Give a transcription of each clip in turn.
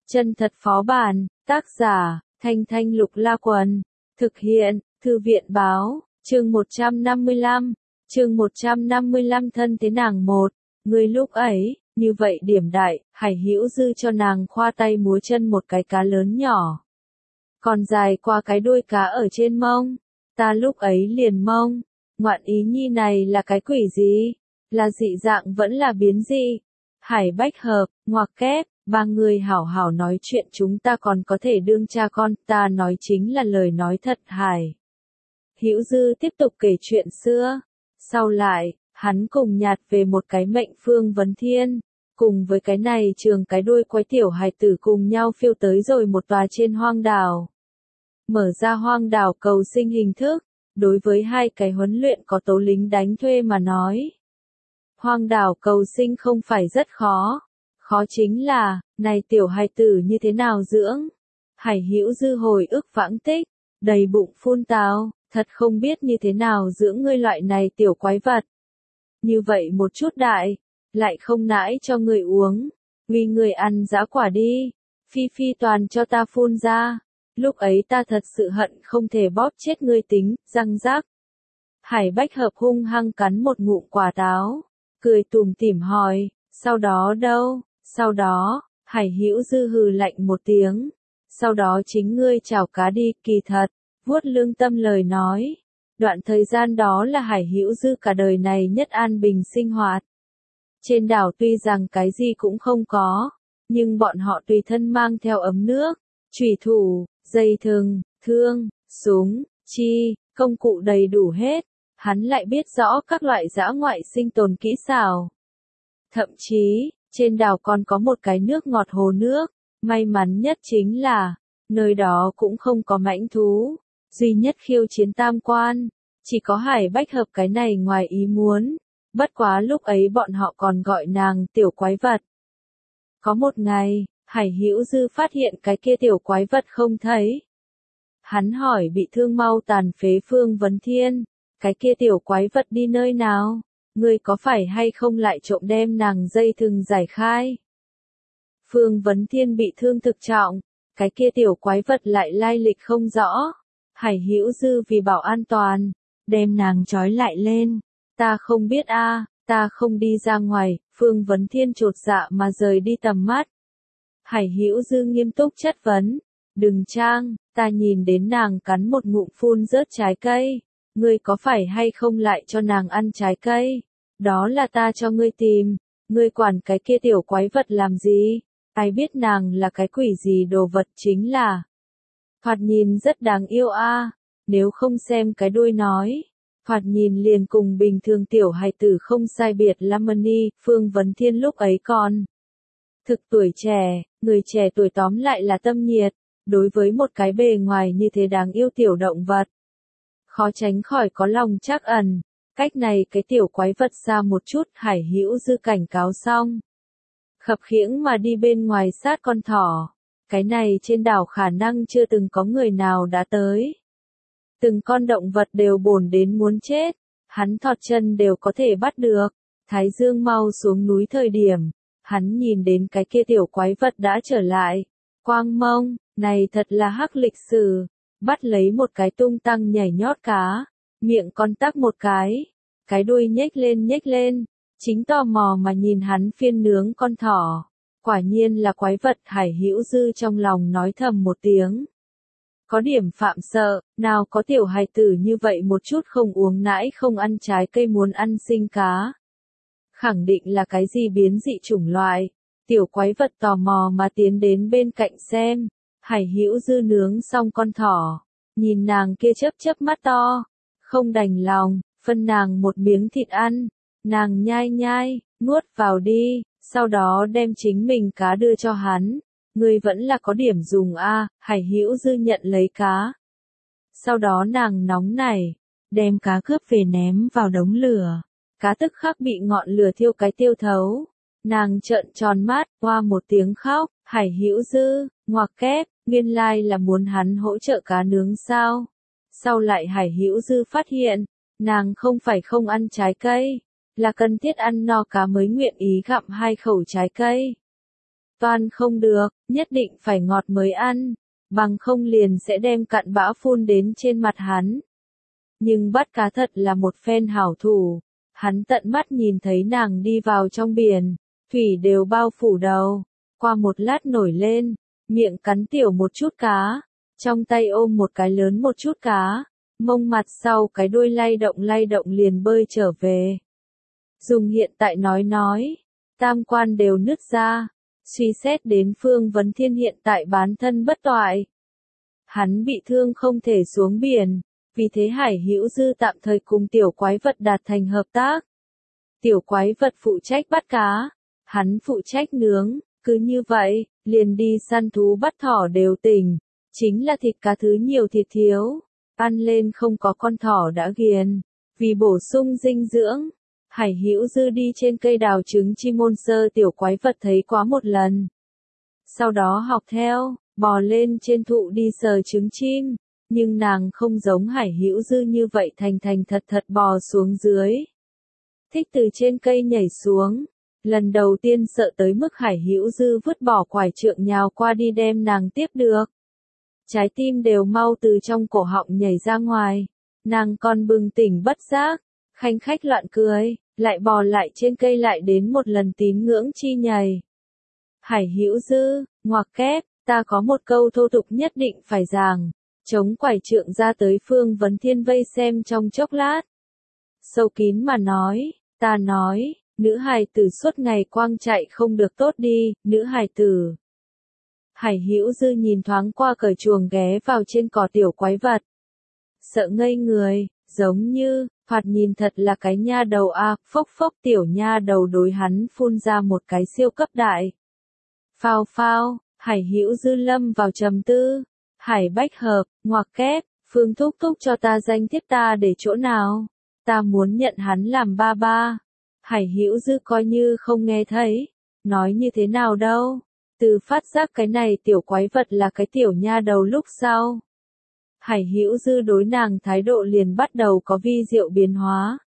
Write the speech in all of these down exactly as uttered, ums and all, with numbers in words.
Chân thật phó bản, tác giả, Thanh Thanh Lục La Quần, thực hiện, Thư viện báo, chương một trăm năm mươi lăm, chương một trăm năm mươi lăm thân thế nàng một, người lúc ấy, như vậy điểm đại, Hải Hữu Dư cho nàng khoa tay múa chân một cái cá lớn nhỏ. Còn dài qua cái đuôi cá ở trên mông, ta lúc ấy liền mông, ngoạn ý nhi này là cái quỷ gì, là dị dạng vẫn là biến dị. Hải Bách Hợp, ngoặc kép, ba người hảo hảo nói chuyện chúng ta còn có thể đương cha con, ta nói chính là lời nói thật. Hải Hữu Dư tiếp tục kể chuyện xưa, sau lại, hắn cùng nhạt về một cái mệnh Phương Vấn Thiên, cùng với cái này trường cái đuôi quái tiểu hài tử cùng nhau phiêu tới rồi một tòa trên hoang đảo. Mở ra hoang đảo cầu sinh hình thức, đối với hai cái huấn luyện có tố lính đánh thuê mà nói. Hoang đảo cầu sinh không phải rất khó, khó chính là, này tiểu hài tử như thế nào dưỡng. Hải Hữu Dư hồi ức vãng tích, đầy bụng phun tào, thật không biết như thế nào dưỡng ngươi loại này tiểu quái vật. Như vậy một chút đại, lại không nãi cho người uống, uy người ăn dã quả đi, phi phi toàn cho ta phun ra, lúc ấy ta thật sự hận không thể bóp chết ngươi tính, răng rác. Hải Bách Hợp hung hăng cắn một ngụm quả táo, cười tủm tỉm hỏi, sau đó đâu, sau đó, Hải Hữu Dư hừ lạnh một tiếng, sau đó chính ngươi chảo cá đi, kỳ thật, vuốt lương tâm lời nói. Đoạn thời gian đó là Hải Hữu Dư cả đời này nhất an bình sinh hoạt. Trên đảo tuy rằng cái gì cũng không có, nhưng bọn họ tùy thân mang theo ấm nước, chủy thủ, dây thừng, thương, súng, chi, công cụ đầy đủ hết. Hắn lại biết rõ các loại dã ngoại sinh tồn kỹ xảo. Thậm chí, trên đảo còn có một cái nước ngọt hồ nước, may mắn nhất chính là, nơi đó cũng không có mãnh thú, duy nhất khiêu chiến tam quan, chỉ có Hải Bách Hợp cái này ngoài ý muốn, bất quá lúc ấy bọn họ còn gọi nàng tiểu quái vật. Có một ngày, Hải Hữu Dư phát hiện cái kia tiểu quái vật không thấy. Hắn hỏi bị thương mau tàn phế Phương Vấn Thiên, cái kia tiểu quái vật đi nơi nào, ngươi có phải hay không lại trộm đem nàng dây thừng giải khai. Phương Vấn Thiên bị thương thực trọng, cái kia tiểu quái vật lại lai lịch không rõ. Hải Hữu Dư vì bảo an toàn, đem nàng trói lại lên. Ta không biết a, à, ta không đi ra ngoài. Phương Vấn Thiên chột dạ mà rời đi tầm mắt. Hải Hữu Dư nghiêm túc chất vấn, đừng trang, ta nhìn đến nàng cắn một ngụm phun rớt trái cây, ngươi có phải hay không lại cho nàng ăn trái cây, đó là ta cho ngươi tìm, ngươi quản cái kia tiểu quái vật làm gì, ai biết nàng là cái quỷ gì đồ vật chính là. Thoạt nhìn rất đáng yêu a, à. Nếu không xem cái đuôi nói, thoạt nhìn liền cùng bình thường tiểu hài tử không sai biệt Lamani. Phương Vấn Thiên lúc ấy còn thực tuổi trẻ, người trẻ tuổi tóm lại là tâm nhiệt, đối với một cái bề ngoài như thế đáng yêu tiểu động vật, khó tránh khỏi có lòng trắc ẩn. Cách này cái tiểu quái vật xa một chút. Hải Hữu Dư cảnh cáo xong, khập khiễng mà đi bên ngoài sát con thỏ. Cái này trên đảo khả năng chưa từng có người nào đã tới. Từng con động vật đều bồn đến muốn chết, hắn thọt chân đều có thể bắt được. Thái dương mau xuống núi thời điểm, hắn nhìn đến cái kia tiểu quái vật đã trở lại. Quang mông, này thật là hắc lịch sử, bắt lấy một cái tung tăng nhảy nhót cá, miệng con tắc một cái, cái đuôi nhếch lên nhếch lên, chính tò mò mà nhìn hắn phiên nướng con thỏ. Quả nhiên là quái vật. Hải Hữu Dư trong lòng nói thầm một tiếng. Có điểm phạm sợ, nào có tiểu hài tử như vậy một chút không uống nãi không ăn trái cây muốn ăn sinh cá. Khẳng định là cái gì biến dị chủng loại. Tiểu quái vật tò mò mà tiến đến bên cạnh xem. Hải Hữu Dư nướng xong con thỏ, nhìn nàng kia chớp chớp mắt to, không đành lòng, phân nàng một miếng thịt ăn. Nàng nhai nhai, nuốt vào đi, sau đó đem chính mình cá đưa cho hắn. Ngươi vẫn là có điểm dùng a. À. Hải Hữu Dư nhận lấy cá. Sau đó nàng nóng nảy, đem cá cướp về ném vào đống lửa. Cá tức khắc bị ngọn lửa thiêu cái tiêu thấu. Nàng trợn tròn mắt, qua một tiếng khóc. Hải Hữu Dư, ngoặc kép, nguyên lai là muốn hắn hỗ trợ cá nướng sao. Sau lại Hải Hữu Dư phát hiện, nàng không phải không ăn trái cây, là cần thiết ăn no cá mới nguyện ý gặm hai khẩu trái cây. Toan không được, nhất định phải ngọt mới ăn, bằng không liền sẽ đem cặn bã phun đến trên mặt hắn. Nhưng bắt cá thật là một phen hảo thủ, hắn tận mắt nhìn thấy nàng đi vào trong biển, thủy đều bao phủ đầu, qua một lát nổi lên, miệng cắn tiểu một chút cá, trong tay ôm một cái lớn một chút cá, mông mặt sau cái đuôi lay động lay động liền bơi trở về. Dùng hiện tại nói nói, tam quan đều nứt ra, suy xét đến Phương Vấn Thiên hiện tại bán thân bất toại. Hắn bị thương không thể xuống biển, vì thế Hải Hữu Dư tạm thời cùng tiểu quái vật đạt thành hợp tác. Tiểu quái vật phụ trách bắt cá, hắn phụ trách nướng, cứ như vậy, liền đi săn thú bắt thỏ đều tỉnh, chính là thịt cá thứ nhiều thịt thiếu, ăn lên không có con thỏ đã ghiền, vì bổ sung dinh dưỡng. Hải Hữu Dư đi trên cây đào trứng chim môn sơ tiểu quái vật thấy quá một lần. Sau đó học theo, bò lên trên thụ đi sờ trứng chim, nhưng nàng không giống Hải Hữu Dư như vậy thành thành thật thật bò xuống dưới. Thích từ trên cây nhảy xuống, lần đầu tiên sợ tới mức Hải Hữu Dư vứt bỏ quải trượng nhào qua đi đem nàng tiếp được. Trái tim đều mau từ trong cổ họng nhảy ra ngoài, nàng còn bừng tỉnh bất giác, khanh khách loạn cười, lại bò lại trên cây lại đến một lần tín ngưỡng chi nhảy. Hải Hữu Dư, ngoặc kép, ta có một câu thô tục nhất định phải giảng, chống quải trượng ra tới Phương Vấn Thiên vây xem trong chốc lát. Sâu kín mà nói, ta nói, nữ hài tử suốt ngày quang chạy không được tốt đi, nữ hài tử. Hải Hữu Dư nhìn thoáng qua cởi chuồng ghé vào trên cỏ tiểu quái vật. Sợ ngây người, giống như, thoạt nhìn thật là cái nha đầu a, à, phốc phốc tiểu nha đầu đối hắn phun ra một cái siêu cấp đại. Phao phao, Hải Hữu Dư lâm vào trầm tư, Hải Bách Hợp, ngoặc kép, Phương thúc thúc cho ta danh thiếp ta để chỗ nào, ta muốn nhận hắn làm ba ba. Hải Hữu Dư coi như không nghe thấy, nói như thế nào đâu, từ phát giác cái này tiểu quái vật là cái tiểu nha đầu lúc sau. Hải Hữu Dư đối nàng thái độ liền bắt đầu có vi diệu biến hóa.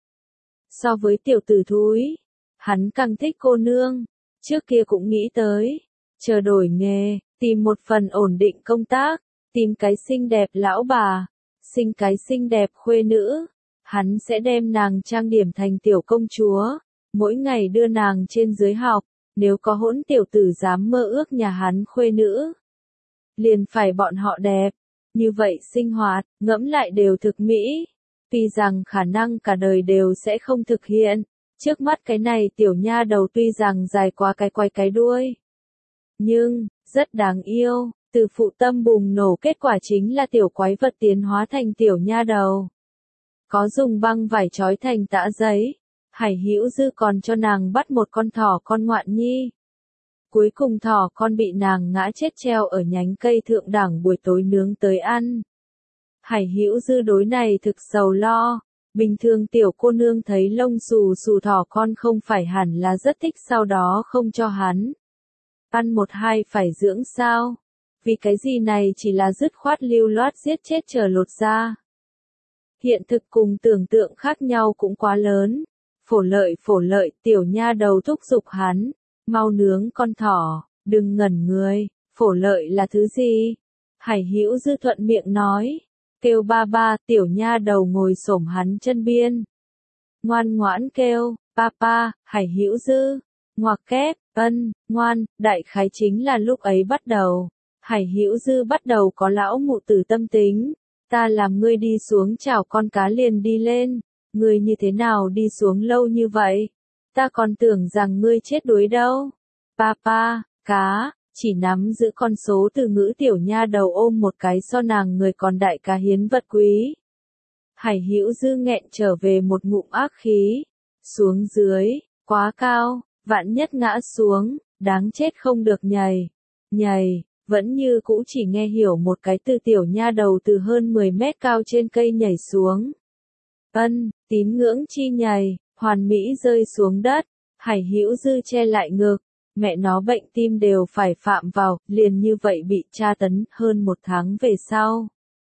So với tiểu tử thúi, hắn càng thích cô nương, trước kia cũng nghĩ tới, chờ đổi nghề, tìm một phần ổn định công tác, tìm cái xinh đẹp lão bà, sinh cái xinh đẹp khuê nữ, hắn sẽ đem nàng trang điểm thành tiểu công chúa, mỗi ngày đưa nàng trên dưới học, nếu có hỗn tiểu tử dám mơ ước nhà hắn khuê nữ, liền phải bọn họ đẹp. Như vậy sinh hoạt, ngẫm lại đều thực mỹ, tuy rằng khả năng cả đời đều sẽ không thực hiện, trước mắt cái này tiểu nha đầu tuy rằng dài quá cái quay cái đuôi, nhưng, rất đáng yêu, từ phụ tâm bùng nổ kết quả chính là tiểu quái vật tiến hóa thành tiểu nha đầu. Có dùng băng vải trói thành tã giấy, Hải Hữu Dư còn cho nàng bắt một con thỏ con ngoạn nhi. Cuối cùng thỏ con bị nàng ngã chết treo ở nhánh cây thượng đẳng buổi tối nướng tới ăn. Hải Hữu Dư đối này thực sầu lo, bình thường tiểu cô nương thấy lông xù xù thỏ con không phải hẳn là rất thích sau đó không cho hắn. Ăn một hai phải dưỡng sao? Vì cái gì này chỉ là dứt khoát lưu loát giết chết chờ lột ra. Hiện thực cùng tưởng tượng khác nhau cũng quá lớn. Phổ lợi phổ lợi tiểu nha đầu thúc giục hắn. Mau nướng con thỏ, đừng ngẩn người, phổ lợi là thứ gì? Hải Hữu Dư thuận miệng nói, kêu ba ba, tiểu nha đầu ngồi xổm hắn chân biên. Ngoan ngoãn kêu, papa, Hải Hữu Dư, ngoặc kép, ân, ngoan, đại khái chính là lúc ấy bắt đầu. Hải Hữu Dư bắt đầu có lão mụ tử tâm tính, ta làm ngươi đi xuống chảo con cá liền đi lên, ngươi như thế nào đi xuống lâu như vậy? Ta còn tưởng rằng ngươi chết đuối đâu. Papa, cá, chỉ nắm giữ con số từ ngữ tiểu nha đầu ôm một cái so nàng người còn đại cá hiến vật quý. Hải Hữu Dư nghẹn trở về một ngụm ác khí. Xuống dưới, quá cao, vạn nhất ngã xuống, đáng chết không được nhảy. Nhảy, vẫn như cũ chỉ nghe hiểu một cái từ tiểu nha đầu từ hơn mười mét cao trên cây nhảy xuống. Ân, tín ngưỡng chi nhảy. Hoàn mỹ rơi xuống đất, Hải Hữu Dư che lại ngực, mẹ nó bệnh tim đều phải phạm vào, liền như vậy bị tra tấn hơn một tháng về sau.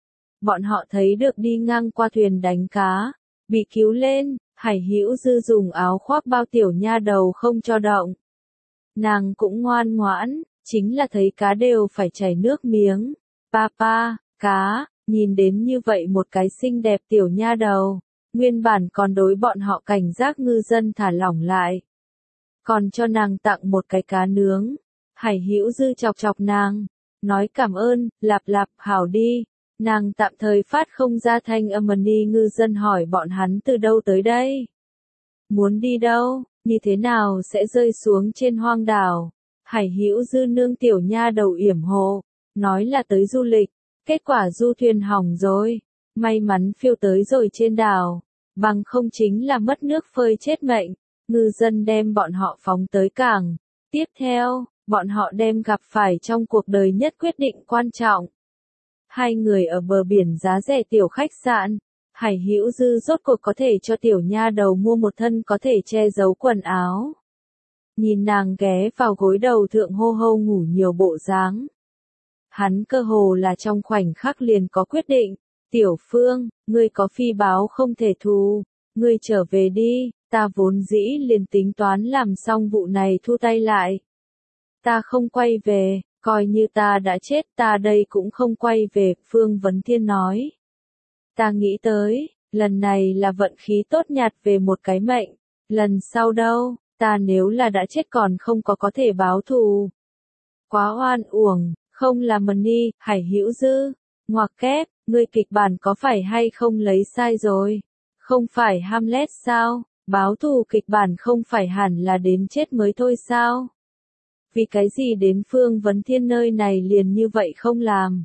Bọn họ thấy được đi ngang qua thuyền đánh cá, bị cứu lên, Hải Hữu Dư dùng áo khoác bao tiểu nha đầu không cho động. Nàng cũng ngoan ngoãn, chính là thấy cá đều phải chảy nước miếng. Papa, cá, nhìn đến như vậy một cái xinh đẹp tiểu nha đầu, nguyên bản còn đối bọn họ cảnh giác ngư dân thả lỏng lại. Còn cho nàng tặng một cái cá nướng. Hải Hữu Dư chọc chọc nàng, nói cảm ơn, lạp lạp, hảo đi. Nàng tạm thời phát không ra thanh âm đi. Ngư dân hỏi bọn hắn từ đâu tới đây? Muốn đi đâu, như thế nào sẽ rơi xuống trên hoang đảo? Hải Hữu Dư nương tiểu nha đầu yểm hộ, nói là tới du lịch, kết quả du thuyền hỏng rồi, may mắn phiêu tới rồi trên đảo, bằng không chính là mất nước phơi chết mệnh. Ngư dân đem bọn họ phóng tới cảng, tiếp theo, bọn họ đem gặp phải trong cuộc đời nhất quyết định quan trọng. Hai người ở bờ biển giá rẻ tiểu khách sạn, Hải Hữu Dư rốt cuộc có thể cho tiểu nha đầu mua một thân có thể che giấu quần áo. Nhìn nàng ghé vào gối đầu thượng hô hô ngủ nhiều bộ dáng. Hắn cơ hồ là trong khoảnh khắc liền có quyết định, tiểu Phương, ngươi có phi báo không thể thu, ngươi trở về đi, ta vốn dĩ liền tính toán làm xong vụ này thu tay lại. Ta không quay về, coi như ta đã chết ta đây cũng không quay về, Phương Vấn Thiên nói. Ta nghĩ tới, lần này là vận khí tốt nhạt về một cái mệnh, lần sau đâu, ta nếu là đã chết còn không có có thể báo thù. Quá oan uổng, không là Money, Hải Hữu Dư, ngoặc kép, ngươi kịch bản có phải hay không lấy sai rồi? Không phải Hamlet sao? Báo thù kịch bản không phải hẳn là đến chết mới thôi sao? Vì cái gì đến Phương Vấn Thiên nơi này liền như vậy không làm?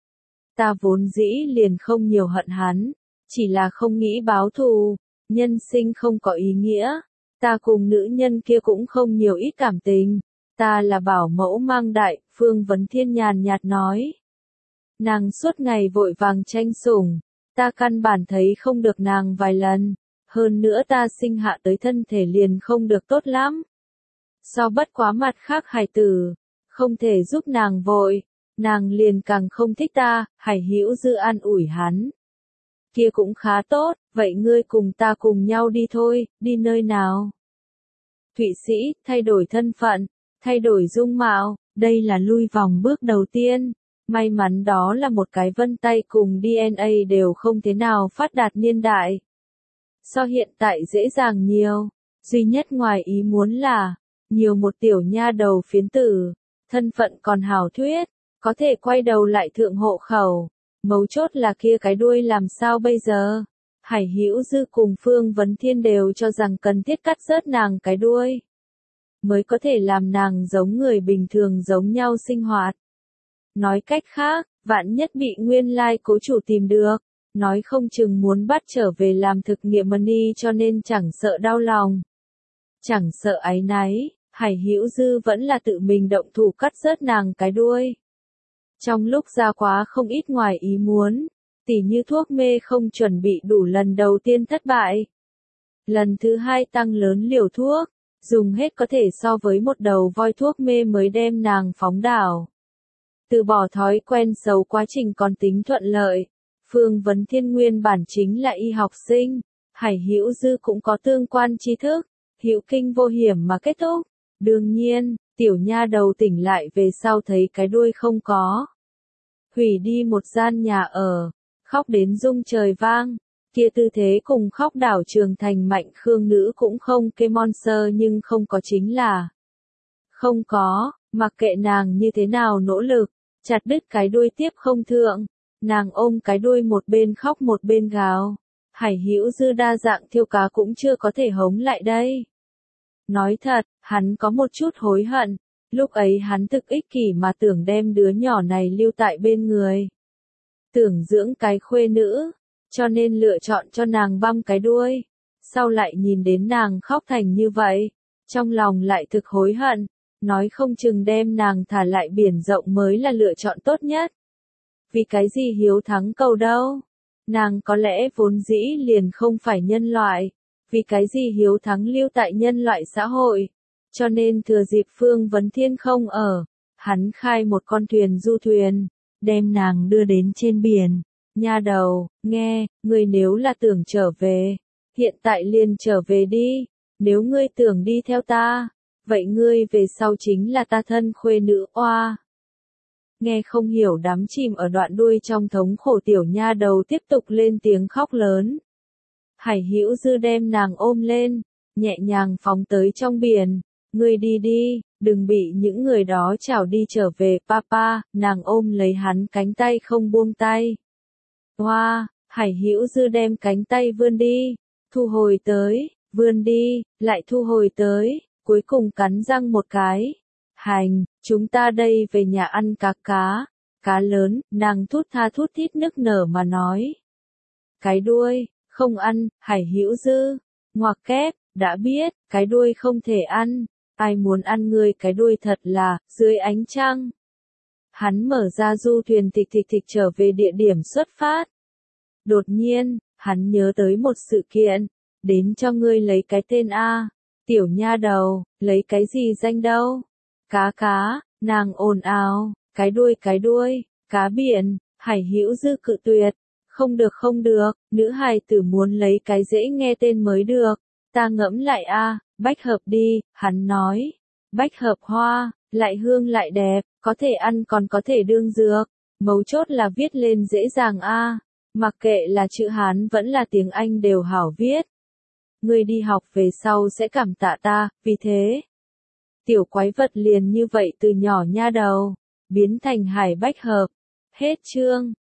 Ta vốn dĩ liền không nhiều hận hắn, chỉ là không nghĩ báo thù, nhân sinh không có ý nghĩa, ta cùng nữ nhân kia cũng không nhiều ít cảm tình, ta là bảo mẫu mang đại, Phương Vấn Thiên nhàn nhạt nói. Nàng suốt ngày vội vàng tranh sủng, ta căn bản thấy không được nàng vài lần, hơn nữa ta sinh hạ tới thân thể liền không được tốt lắm. So bất quá mặt khác hài tử, không thể giúp nàng vội, nàng liền càng không thích ta. Hải Hữu Dư an ủi hắn. Kia cũng khá tốt, vậy ngươi cùng ta cùng nhau đi thôi, đi nơi nào? Thụy Sĩ, thay đổi thân phận, thay đổi dung mạo, đây là lui vòng bước đầu tiên. May mắn đó là một cái vân tay cùng đê en a đều không thế nào phát đạt niên đại. So hiện tại dễ dàng nhiều, duy nhất ngoài ý muốn là, nhiều một tiểu nha đầu phiến tử, thân phận còn hảo thuyết, có thể quay đầu lại thượng hộ khẩu, mấu chốt là kia cái đuôi làm sao bây giờ? Hải Hữu Dư cùng Phương Vấn Thiên đều cho rằng cần thiết cắt rớt nàng cái đuôi, mới có thể làm nàng giống người bình thường giống nhau sinh hoạt. Nói cách khác, vạn nhất bị nguyên lai cố chủ tìm được, nói không chừng muốn bắt trở về làm thực nghiệm Money cho nên chẳng sợ đau lòng, chẳng sợ áy náy. Hải Hữu Dư vẫn là tự mình động thủ cắt rớt nàng cái đuôi. Trong lúc ra quá không ít ngoài ý muốn, tỉ như thuốc mê không chuẩn bị đủ lần đầu tiên thất bại. Lần thứ hai tăng lớn liều thuốc, dùng hết có thể so với một đầu voi thuốc mê mới đem nàng phóng đảo. Từ bỏ thói quen xấu quá trình còn tính thuận lợi. Phương Vấn Thiên nguyên bản chính là y học sinh, Hải Hữu Dư cũng có tương quan tri thức, hữu kinh vô hiểm mà kết thúc. Đương nhiên, tiểu nha đầu tỉnh lại về sau thấy cái đuôi không có. Hủy đi một gian nhà ở, khóc đến rung trời vang, kia tư thế cùng khóc đảo trường thành mạnh khương nữ cũng không kê monster nhưng không có chính là. Không có, mặc kệ nàng như thế nào nỗ lực, chặt đứt cái đuôi tiếp không thượng, nàng ôm cái đuôi một bên khóc một bên gào. Hải Hữu Dư đa dạng thiêu cá cũng chưa có thể hống lại đây. Nói thật, hắn có một chút hối hận, lúc ấy hắn thực ích kỷ mà tưởng đem đứa nhỏ này lưu tại bên người. Tưởng dưỡng cái khuê nữ, cho nên lựa chọn cho nàng băm cái đuôi. Sau lại nhìn đến nàng khóc thành như vậy, trong lòng lại thực hối hận, nói không chừng đem nàng thả lại biển rộng mới là lựa chọn tốt nhất. Vì cái gì hiếu thắng cầu đâu? Nàng có lẽ vốn dĩ liền không phải nhân loại. Vì cái gì hiếu thắng lưu tại nhân loại xã hội, cho nên thừa dịp Phương Vấn Thiên không ở, hắn khai một con thuyền du thuyền, đem nàng đưa đến trên biển. Nha đầu, nghe, ngươi nếu là tưởng trở về, hiện tại liền trở về đi, nếu ngươi tưởng đi theo ta, vậy ngươi về sau chính là ta thân khuê nữ oa. Nghe không hiểu đắm chìm ở đoạn đuôi trong thống khổ tiểu nha đầu tiếp tục lên tiếng khóc lớn. Hải Hữu Dư đem nàng ôm lên, nhẹ nhàng phóng tới trong biển. Ngươi đi đi, đừng bị những người đó chảo đi trở về papa, nàng ôm lấy hắn cánh tay không buông tay. Hoa, Hải Hữu Dư đem cánh tay vươn đi, thu hồi tới, vươn đi, lại thu hồi tới, cuối cùng cắn răng một cái. Hành, chúng ta đây về nhà ăn cá cá, cá lớn, nàng thút tha thút thít nức nở mà nói. Cái đuôi, không ăn, Hải Hữu Dư, ngoặc kép, đã biết, cái đuôi không thể ăn, ai muốn ăn ngươi cái đuôi thật là, dưới ánh trăng. Hắn mở ra du thuyền thịch thịch thịch trở về địa điểm xuất phát. Đột nhiên, hắn nhớ tới một sự kiện, đến cho ngươi lấy cái tên A, tiểu nha đầu, lấy cái gì danh đâu? Cá cá, nàng ồn ào, cái đuôi cái đuôi, cá biển, Hải Hữu Dư cự tuyệt. Không được không được, nữ hài tử muốn lấy cái dễ nghe tên mới được. Ta ngẫm lại a, bách hợp đi, hắn nói. Bách hợp hoa, lại hương lại đẹp, có thể ăn còn có thể đương dược. Mấu chốt là viết lên dễ dàng a, mặc kệ là chữ Hán vẫn là tiếng Anh đều hảo viết. Ngươi đi học về sau sẽ cảm tạ ta, vì thế. Tiểu quái vật liền như vậy từ nhỏ nha đầu, biến thành Hải Bách Hợp. Hết chương.